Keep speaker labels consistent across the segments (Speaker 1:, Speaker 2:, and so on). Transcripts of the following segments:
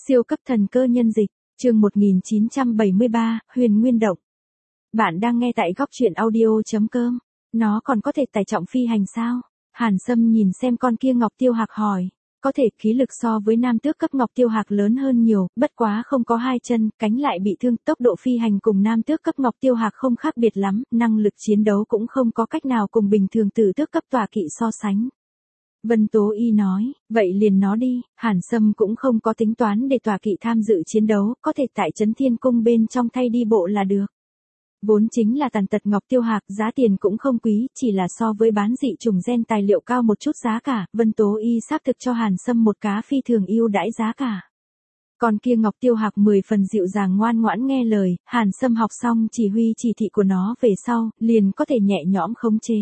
Speaker 1: Siêu cấp thần cơ nhân dịch, chương 1973, Huyền Nguyên Động. Bạn đang nghe tại góc truyện audio.com. Nó còn có thể tải trọng phi hành sao? Hàn Sâm nhìn xem con kia Ngọc Tiêu Hạc hỏi. Có thể khí lực so với nam tước cấp Ngọc Tiêu Hạc lớn hơn nhiều, bất quá không có hai chân, cánh lại bị thương, tốc độ phi hành cùng nam tước cấp Ngọc Tiêu Hạc không khác biệt lắm, năng lực chiến đấu cũng không có cách nào cùng bình thường tử tước cấp tọa kỵ so sánh. Vân Tố Y nói, vậy liền nó đi. Hàn Sâm cũng không có tính toán để tọa kỵ tham dự chiến đấu, có thể tại Trấn Thiên Cung bên trong thay đi bộ là được. Vốn chính là tàn tật Ngọc Tiêu Hạc, giá tiền cũng không quý, chỉ là so với bán dị trùng gen tài liệu cao một chút giá cả, Vân Tố Y xác thực cho Hàn Sâm một cá phi thường ưu đãi giá cả. Còn kia Ngọc Tiêu Hạc 10 phần dịu dàng ngoan ngoãn nghe lời, Hàn Sâm học xong chỉ huy chỉ thị của nó về sau, liền có thể nhẹ nhõm khống chế.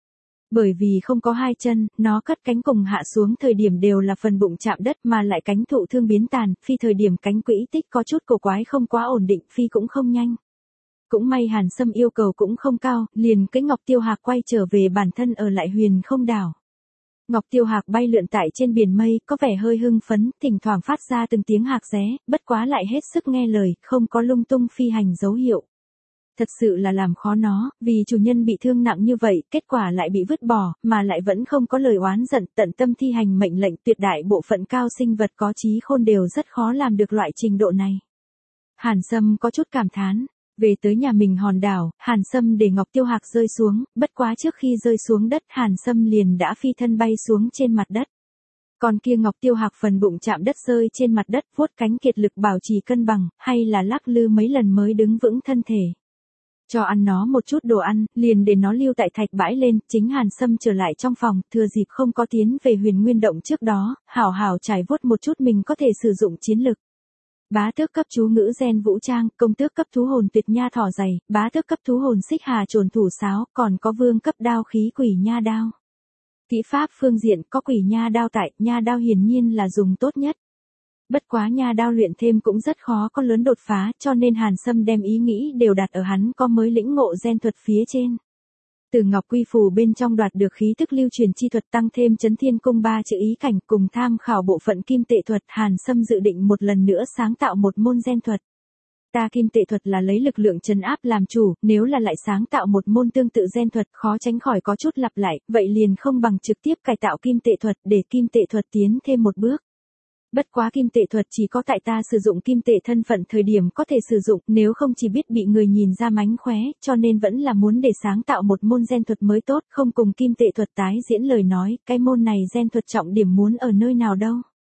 Speaker 1: Bởi vì không có hai chân, nó cất cánh cùng hạ xuống thời điểm đều là phần bụng chạm đất mà lại cánh thụ thương biến tàn, phi thời điểm cánh quỹ tích có chút cổ quái không quá ổn định, phi cũng không nhanh. Cũng may Hàn Sâm yêu cầu cũng không cao, liền cái Ngọc Tiêu Hạc quay trở về bản thân ở lại Huyền Không Đảo. Ngọc Tiêu Hạc bay lượn tại trên biển mây, có vẻ hơi hưng phấn, thỉnh thoảng phát ra từng tiếng hạc ré, bất quá lại hết sức nghe lời, không có lung tung phi hành dấu hiệu. Thật sự là làm khó nó, vì chủ nhân bị thương nặng như vậy, kết quả lại bị vứt bỏ, mà lại vẫn không có lời oán giận, tận tâm thi hành mệnh lệnh, tuyệt đại bộ phận cao sinh vật có trí khôn đều rất khó làm được loại trình độ này. Hàn Sâm có chút cảm thán. Về tới nhà mình hòn đảo, Hàn Sâm để Ngọc Tiêu Hạc rơi xuống, bất quá trước khi rơi xuống đất Hàn Sâm liền đã phi thân bay xuống trên mặt đất. Còn kia Ngọc Tiêu Hạc phần bụng chạm đất rơi trên mặt đất, vuốt cánh kiệt lực bảo trì cân bằng, hay là lắc lư mấy lần mới đứng vững thân thể. Cho ăn nó một chút đồ ăn, liền để nó lưu tại thạch bãi lên, chính Hàn Sâm trở lại trong phòng, thừa dịp không có tiến về Huyền Nguyên Động trước đó, hảo hảo trải vuốt một chút mình có thể sử dụng chiến lực. Bá tước cấp chú ngữ gen vũ trang, công tước cấp thú hồn tuyệt nha thỏ dày, bá tước cấp thú hồn xích hà trồn thủ sáo, còn có vương cấp đao khí quỷ nha đao. Kỹ pháp phương diện có quỷ nha đao tại, nha đao hiển nhiên là dùng tốt nhất. Bất quá nha đao luyện thêm cũng rất khó có lớn đột phá, cho nên Hàn Sâm đem ý nghĩ đều đặt ở hắn có mới lĩnh ngộ gen thuật phía trên. Từ Ngọc Quy Phù bên trong đoạt được khí tức lưu truyền chi thuật tăng thêm Trấn Thiên Cung 3 chữ ý cảnh cùng tham khảo bộ phận kim tệ thuật, Hàn Sâm dự định một lần nữa sáng tạo một môn gen thuật. Ta kim tệ thuật là lấy lực lượng trấn áp làm chủ, nếu là lại sáng tạo một môn tương tự gen thuật khó tránh khỏi có chút lặp lại, vậy liền không bằng trực tiếp cải tạo kim tệ thuật để kim tệ thuật tiến thêm một bước. Bất quá kim tệ thuật chỉ có tại ta sử dụng kim tệ thân phận thời điểm có thể sử dụng, nếu không chỉ biết bị người nhìn ra mánh khóe, cho nên vẫn là muốn để sáng tạo một môn gen thuật mới tốt, không cùng kim tệ thuật tái diễn lời nói, cái môn này gen thuật trọng điểm muốn ở nơi nào đâu.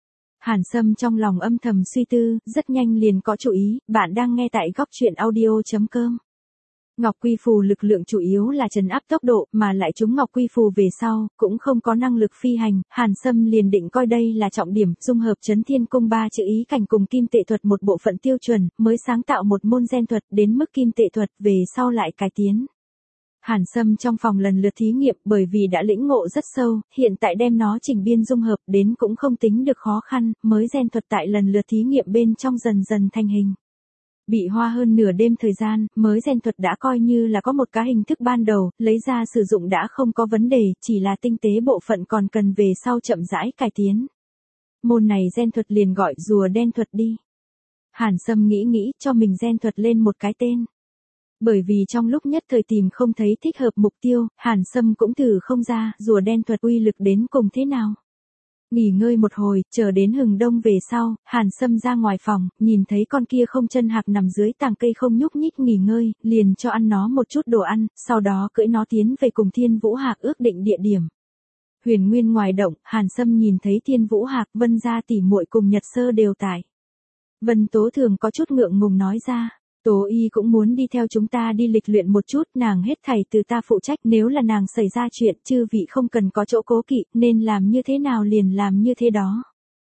Speaker 1: Hàn Sâm trong lòng âm thầm suy tư, rất nhanh liền có chủ ý, bạn đang nghe tại góc truyện audio.com. Ngọc Quy Phù lực lượng chủ yếu là trấn áp tốc độ, mà lại chúng Ngọc Quy Phù về sau, cũng không có năng lực phi hành, Hàn Sâm liền định coi đây là trọng điểm, dung hợp Trấn Thiên Cung 3 chữ ý cảnh cùng kim tệ thuật một bộ phận tiêu chuẩn, mới sáng tạo một môn gen thuật, đến mức kim tệ thuật về sau lại cải tiến. Hàn Sâm trong phòng lần lượt thí nghiệm, bởi vì đã lĩnh ngộ rất sâu, hiện tại đem nó chỉnh biên dung hợp đến cũng không tính được khó khăn, mới gen thuật tại lần lượt thí nghiệm bên trong dần dần thành hình. Bị hoa hơn nửa đêm thời gian, mới gen thuật đã coi như là có một cái hình thức ban đầu, lấy ra sử dụng đã không có vấn đề, chỉ là tinh tế bộ phận còn cần về sau chậm rãi cải tiến. Môn này gen thuật liền gọi rùa đen thuật đi. Hàn Sâm nghĩ cho mình gen thuật lên một cái tên. Bởi vì trong lúc nhất thời tìm không thấy thích hợp mục tiêu, Hàn Sâm cũng thử không ra rùa đen thuật uy lực đến cùng thế nào. Nghỉ ngơi một hồi, chờ đến hừng đông về sau, Hàn Sâm ra ngoài phòng, nhìn thấy con kia không chân hạc nằm dưới tàng cây không nhúc nhích nghỉ ngơi, liền cho ăn nó một chút đồ ăn, sau đó cưỡi nó tiến về cùng Thiên Vũ Hạc ước định địa điểm. Huyền Nguyên ngoài động, Hàn Sâm nhìn thấy Thiên Vũ Hạc, Vân gia tỷ muội cùng Nhật Sơ đều tại. Vân Tố Thường có chút ngượng ngùng nói ra. Tố Y cũng muốn đi theo chúng ta đi lịch luyện một chút, nàng hết thảy từ ta phụ trách, nếu là nàng xảy ra chuyện, chư vị không cần có chỗ cố kỵ, nên làm như thế nào liền làm như thế đó.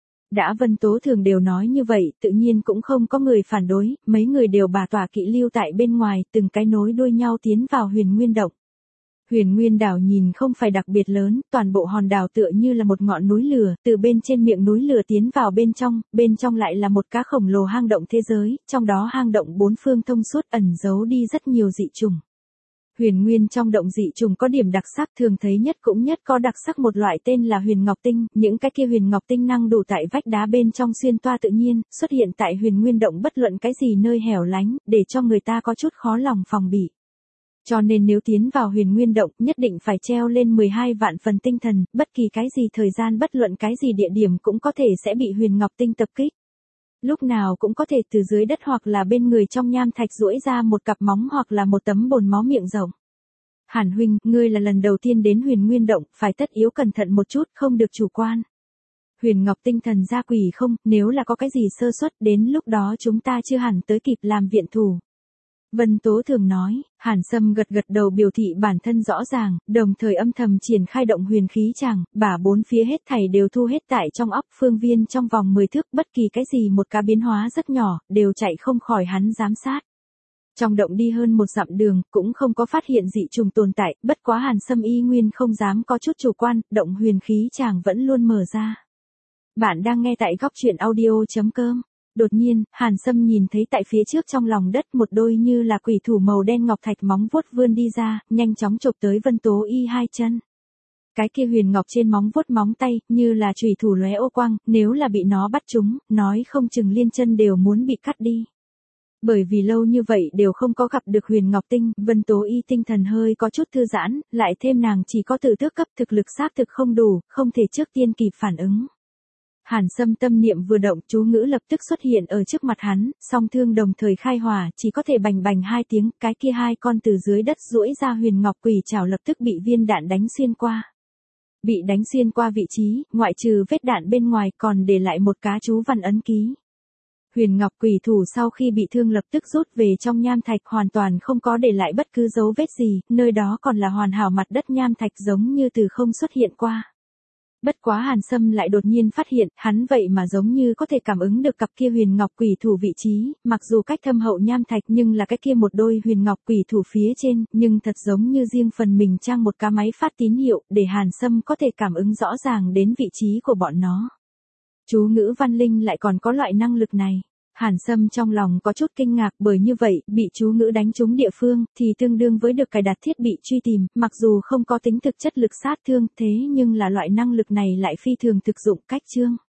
Speaker 1: Đã Vân Tố Thường đều nói như vậy, tự nhiên cũng không có người phản đối, mấy người đều bà tỏa kỵ lưu tại bên ngoài, từng cái nối đuôi nhau tiến vào Huyền Nguyên Động. Huyền Nguyên đảo nhìn không phải đặc biệt lớn, toàn bộ hòn đảo tựa như là một ngọn núi lửa, từ bên trên miệng núi lửa tiến vào bên trong lại là một cá khổng lồ hang động thế giới, trong đó hang động bốn phương thông suốt ẩn giấu đi rất nhiều dị trùng. Huyền nguyên trong động dị trùng có điểm đặc sắc thường thấy nhất cũng nhất có đặc sắc một loại tên là huyền ngọc tinh, những cái kia huyền ngọc tinh năng đủ tại vách đá bên trong xuyên toa tự nhiên, xuất hiện tại huyền nguyên động bất luận cái gì nơi hẻo lánh, để cho người ta có chút khó lòng phòng bị. Cho nên nếu tiến vào huyền nguyên động nhất định phải treo lên 12 vạn phần tinh thần, bất kỳ cái gì thời gian bất luận cái gì địa điểm cũng có thể sẽ bị huyền ngọc tinh tập kích. Lúc nào cũng có thể từ dưới đất hoặc là bên người trong nham thạch duỗi ra một cặp móng hoặc là một tấm bồn máu miệng rộng. Hàn huynh, ngươi là lần đầu tiên đến huyền nguyên động, phải tất yếu cẩn thận một chút, không được chủ quan. Huyền ngọc tinh thần ra quỷ không, nếu là có cái gì sơ suất đến lúc đó chúng ta chưa hẳn tới kịp làm viện thủ. Vân Tố thường nói, Hàn Sâm gật gật đầu biểu thị bản thân rõ ràng, đồng thời âm thầm triển khai động huyền khí chàng, bả bốn phía hết thảy đều thu hết tại trong óc phương viên trong vòng 10 thước, bất kỳ cái gì một cá biến hóa rất nhỏ, đều chạy không khỏi hắn giám sát. Trong động đi hơn một dặm đường, cũng không có phát hiện dị trùng tồn tại, bất quá Hàn Sâm y nguyên không dám có chút chủ quan, động huyền khí chàng vẫn luôn mở ra. Bạn đang nghe tại góc truyện audio.com. Đột nhiên, Hàn Sâm nhìn thấy tại phía trước trong lòng đất một đôi như là quỷ thủ màu đen ngọc thạch móng vuốt vươn đi ra, nhanh chóng chộp tới Vân Tố Y hai chân. Cái kia huyền ngọc trên móng vuốt móng tay, như là chùy thủ lóe ô quang, nếu là bị nó bắt trúng, nói không chừng liên chân đều muốn bị cắt đi. Bởi vì lâu như vậy đều không có gặp được huyền ngọc tinh, Vân Tố Y tinh thần hơi có chút thư giãn, lại thêm nàng chỉ có tự tước cấp thực lực xác thực không đủ, không thể trước tiên kịp phản ứng. Hàn Sâm tâm niệm vừa động, chú ngữ lập tức xuất hiện ở trước mặt hắn, song thương đồng thời khai hỏa, chỉ có thể bành bành hai tiếng, cái kia hai con từ dưới đất duỗi ra huyền ngọc quỷ trảo lập tức bị viên đạn đánh xuyên qua. Bị đánh xuyên qua vị trí, ngoại trừ vết đạn bên ngoài còn để lại một cá chú văn ấn ký. Huyền ngọc quỷ thủ sau khi bị thương lập tức rút về trong nham thạch hoàn toàn không có để lại bất cứ dấu vết gì, nơi đó còn là hoàn hảo mặt đất nham thạch giống như từ không xuất hiện qua. Bất quá Hàn Sâm lại đột nhiên phát hiện, hắn vậy mà giống như có thể cảm ứng được cặp kia huyền ngọc quỷ thủ vị trí, mặc dù cách thâm hậu nham thạch nhưng là cái kia một đôi huyền ngọc quỷ thủ phía trên, nhưng thật giống như riêng phần mình trang một cái máy phát tín hiệu, để Hàn Sâm có thể cảm ứng rõ ràng đến vị trí của bọn nó. Chú ngữ văn linh lại còn có loại năng lực này. Hàn Sâm trong lòng có chút kinh ngạc bởi như vậy, bị chú ngữ đánh trúng địa phương, thì tương đương với được cài đặt thiết bị truy tìm, mặc dù không có tính thực chất lực sát thương thế nhưng là loại năng lực này lại phi thường thực dụng cách chương.